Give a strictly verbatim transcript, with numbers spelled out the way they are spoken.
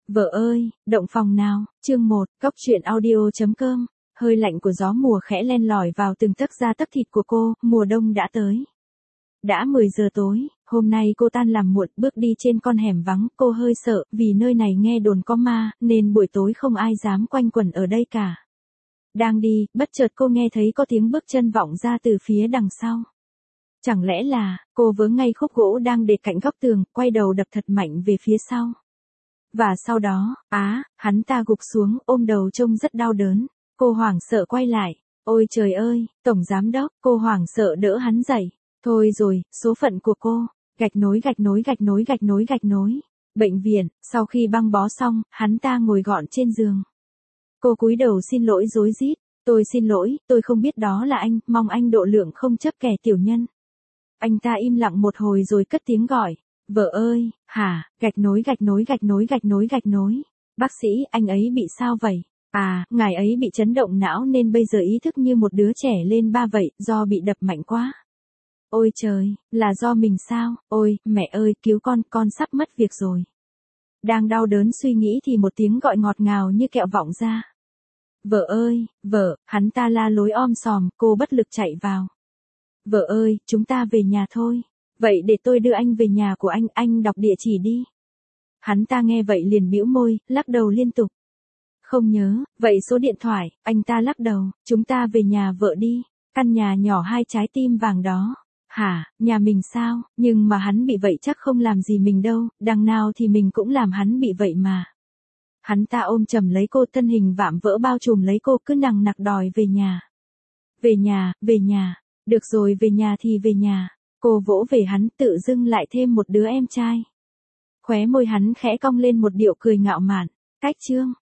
Vợ ơi, động phòng nào, chương một, cốc truyện audio.com, hơi lạnh của gió mùa khẽ len lỏi vào từng tấc da tấc thịt của cô, mùa đông đã tới. Đã mười giờ tối, hôm nay cô tan làm muộn bước đi trên con hẻm vắng, cô hơi sợ vì nơi này nghe đồn có ma, nên buổi tối không ai dám quanh quẩn ở đây cả. Đang đi, bất chợt cô nghe thấy có tiếng bước chân vọng ra từ phía đằng sau. Chẳng lẽ là, cô vớ ngay khúc gỗ đang để cạnh góc tường, quay đầu đập thật mạnh về phía sau. Và sau đó, á, hắn ta gục xuống, ôm đầu trông rất đau đớn. Cô hoảng sợ quay lại. Ôi trời ơi, tổng giám đốc, cô hoảng sợ đỡ hắn dậy. Thôi rồi, số phận của cô. Gạch nối gạch nối gạch nối gạch nối gạch nối. Bệnh viện, sau khi băng bó xong, hắn ta ngồi gọn trên giường. Cô cúi đầu xin lỗi rối rít. Tôi xin lỗi, tôi không biết đó là anh, mong anh độ lượng không chấp kẻ tiểu nhân. Anh ta im lặng một hồi rồi cất tiếng gọi. Vợ ơi, hả, gạch nối gạch nối gạch nối gạch nối gạch nối. Bác sĩ, anh ấy bị sao vậy? À, ngài ấy bị chấn động não nên bây giờ ý thức như một đứa trẻ lên ba vậy, do bị đập mạnh quá. Ôi trời, là do mình sao? Ôi, mẹ ơi, cứu con, con sắp mất việc rồi. Đang đau đớn suy nghĩ thì một tiếng gọi ngọt ngào như kẹo vọng ra. Vợ ơi, vợ, hắn ta la lối om sòm, cô bất lực chạy vào. Vợ ơi, chúng ta về nhà thôi. Vậy để tôi đưa anh về nhà của anh, anh đọc địa chỉ đi. Hắn ta nghe vậy liền bĩu môi, lắc đầu liên tục. Không nhớ, vậy số điện thoại, anh ta lắc đầu, chúng ta về nhà vợ đi, căn nhà nhỏ hai trái tim vàng đó. Hả, nhà mình sao, nhưng mà hắn bị vậy chắc không làm gì mình đâu, đằng nào thì mình cũng làm hắn bị vậy mà. Hắn ta ôm chầm lấy cô, thân hình vạm vỡ bao trùm lấy cô, cứ nằng nặc đòi về nhà. Về nhà, về nhà, được rồi, về nhà thì về nhà. Cô vỗ về hắn, tự dưng lại thêm một đứa em trai. Khóe môi hắn khẽ cong lên một điệu cười ngạo mạn. Cách chương